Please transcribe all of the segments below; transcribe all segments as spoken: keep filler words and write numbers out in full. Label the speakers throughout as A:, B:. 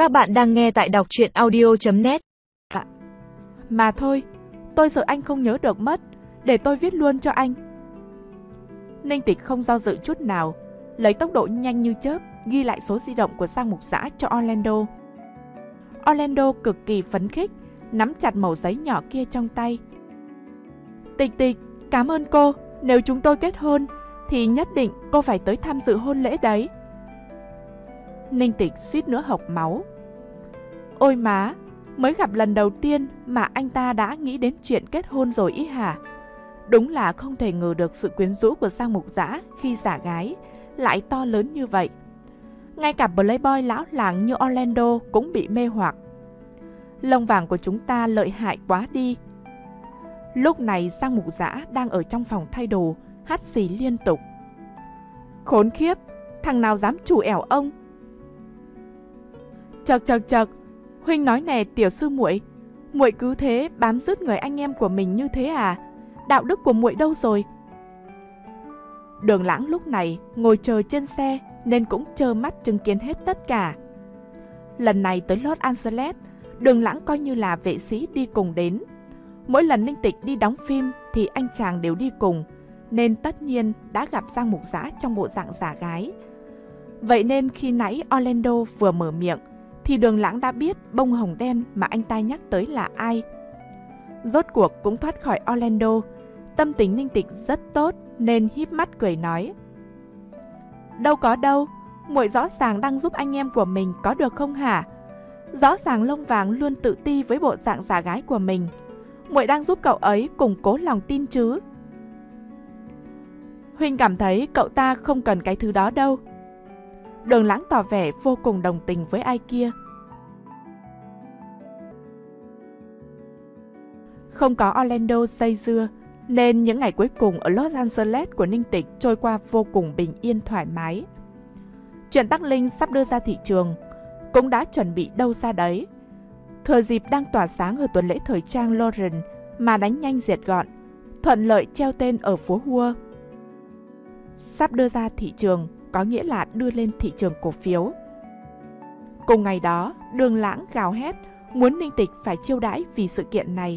A: Các bạn đang nghe tại đọc truyện audio chấm net.
B: À, mà thôi, tôi sợ anh không nhớ được mất, để tôi viết luôn cho anh. Ninh Tịch không do dự chút nào, lấy tốc độ nhanh như chớp ghi lại số di động của Sang Mục Giã cho Orlando. Orlando cực kỳ phấn khích, nắm chặt mẩu giấy nhỏ kia trong tay. Tịch Tịch, cảm ơn cô, nếu chúng tôi kết hôn thì nhất định cô phải tới tham dự hôn lễ đấy. Ninh Tịch suýt nữa hộc máu. Ôi má, mới gặp lần đầu tiên mà anh ta đã nghĩ đến chuyện kết hôn rồi ý hả? Đúng là không thể ngờ được sự quyến rũ của Sang Mục Giã khi giả gái lại to lớn như vậy. Ngay cả playboy lão làng như Orlando cũng bị mê hoặc. Lông vàng của chúng ta lợi hại quá đi. Lúc này Sang Mục Giã đang ở trong phòng thay đồ, hắt xì liên tục. Khốn khiếp, thằng nào dám chủ ẻo ông? Chật chật chật, huynh nói nè tiểu sư muội, muội cứ thế bám rứt người anh em của mình như thế à? Đạo đức của muội đâu rồi? Đường Lãng lúc này ngồi chờ trên xe nên cũng trơ mắt chứng kiến hết tất cả. Lần này tới Los Angeles, Đường Lãng coi như là vệ sĩ đi cùng đến. Mỗi lần Ninh Tịch đi đóng phim thì anh chàng đều đi cùng, nên tất nhiên đã gặp Sang Mục Giã trong bộ dạng giả gái. Vậy nên khi nãy Orlando vừa mở miệng thì Đường Lãng đã biết bông hồng đen mà anh ta nhắc tới là ai. Rốt cuộc cũng thoát khỏi Orlando. Tâm tình Ninh Tịch rất tốt nên híp mắt cười nói: Đâu có đâu, muội rõ ràng đang giúp anh em của mình có được không hả? Rõ ràng lông vàng luôn tự ti với bộ dạng giả gái của mình. Muội đang giúp cậu ấy củng cố lòng tin chứ? Huynh cảm thấy cậu ta không cần cái thứ đó đâu. Đường Lãng tỏ vẻ vô cùng đồng tình với ai kia. Không có Orlando dây dưa nên những ngày cuối cùng ở Los Angeles của Ninh Tịch trôi qua vô cùng bình yên thoải mái. Chuyện Tắc Linh sắp đưa ra thị trường cũng đã chuẩn bị đâu ra đấy. Thừa dịp đang tỏa sáng ở tuần lễ thời trang Lauren mà đánh nhanh diệt gọn, thuận lợi treo tên ở phố Hua. Sắp đưa ra thị trường có nghĩa là đưa lên thị trường cổ phiếu. Cùng ngày đó, Đường Lãng gào hét muốn Ninh Tịch phải chiêu đãi vì sự kiện này.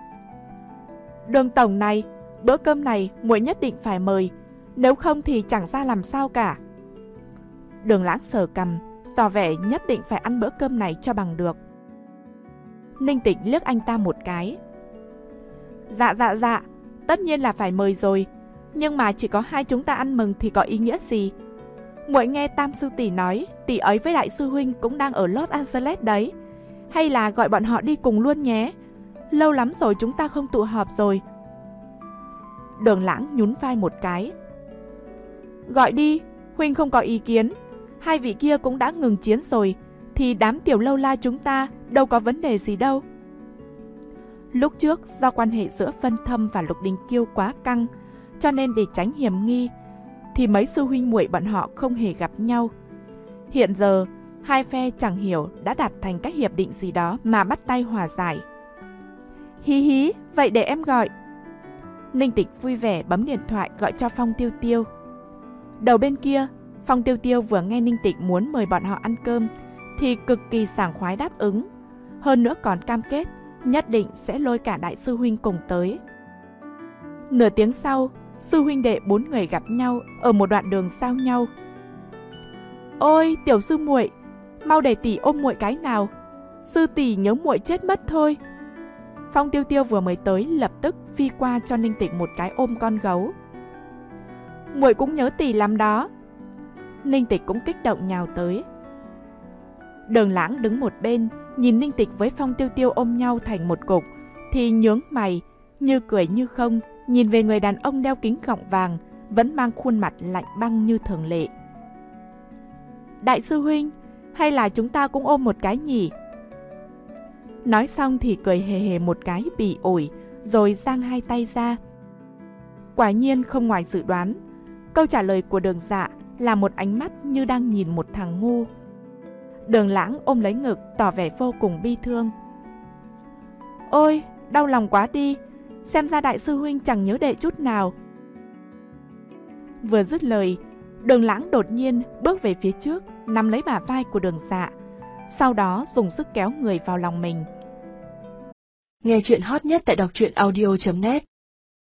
B: Đường tổng này, bữa cơm này muội nhất định phải mời, nếu không thì chẳng ra làm sao cả. Đường Lãng sờ cằm, tỏ vẻ nhất định phải ăn bữa cơm này cho bằng được. Ninh Tịch liếc anh ta một cái. Dạ dạ dạ, tất nhiên là phải mời rồi, nhưng mà chỉ có hai chúng ta ăn mừng thì có ý nghĩa gì? Muội nghe Tam sư tỷ nói tỷ ấy với đại sư huynh cũng đang ở Los Angeles đấy. Hay là gọi bọn họ đi cùng luôn nhé. Lâu lắm rồi chúng ta không tụ họp rồi. Đường Lãng nhún vai một cái. Gọi đi, huynh không có ý kiến. Hai vị kia cũng đã ngừng chiến rồi, thì đám tiểu lâu la chúng ta đâu có vấn đề gì đâu. Lúc trước do quan hệ giữa Vân Thâm và Lục Đình Kiêu quá căng, cho nên để tránh hiểm nghi thì mấy sư huynh muội bọn họ không hề gặp nhau. Hiện giờ hai phe chẳng hiểu đã đạt thành các hiệp định gì đó mà bắt tay hòa giải. Hí hí, vậy để em gọi. Ninh Tịch vui vẻ bấm điện thoại gọi cho Phong Tiêu Tiêu. Đầu bên kia, Phong Tiêu Tiêu vừa nghe Ninh Tịch muốn mời bọn họ ăn cơm thì cực kỳ sảng khoái đáp ứng. Hơn nữa còn cam kết nhất định sẽ lôi cả đại sư huynh cùng tới. Nửa tiếng sau, sư huynh đệ bốn người gặp nhau ở một đoạn đường giao nhau. Ôi tiểu sư muội, mau để tỷ ôm muội cái nào, sư tỷ nhớ muội chết mất thôi. Phong Tiêu Tiêu vừa mới tới lập tức phi qua cho Ninh Tịch một cái ôm con gấu. Muội cũng nhớ tỷ lắm đó. Ninh Tịch cũng kích động nhào tới. Đường Lãng đứng một bên nhìn Ninh Tịch với Phong Tiêu Tiêu ôm nhau thành một cục thì nhướng mày, như cười như không nhìn về người đàn ông đeo kính gọng vàng vẫn mang khuôn mặt lạnh băng như thường lệ. Đại sư huynh, hay là chúng ta cũng ôm một cái nhỉ? Nói xong thì cười hề hề một cái bỉ ổi rồi giang hai tay ra. Quả nhiên không ngoài dự đoán, câu trả lời của Đường Dạ là một ánh mắt như đang nhìn một thằng ngu. Đường Lãng ôm lấy ngực tỏ vẻ vô cùng bi thương. Ôi, đau lòng quá đi, xem ra đại sư huynh chẳng nhớ đệ chút nào. Vừa dứt lời, Đường Lãng đột nhiên bước về phía trước, nắm lấy bả vai của Đường Dạ, sau đó dùng sức kéo người vào lòng mình.
C: Nghe chuyện hot nhất tại đọc truyện audio chấm net.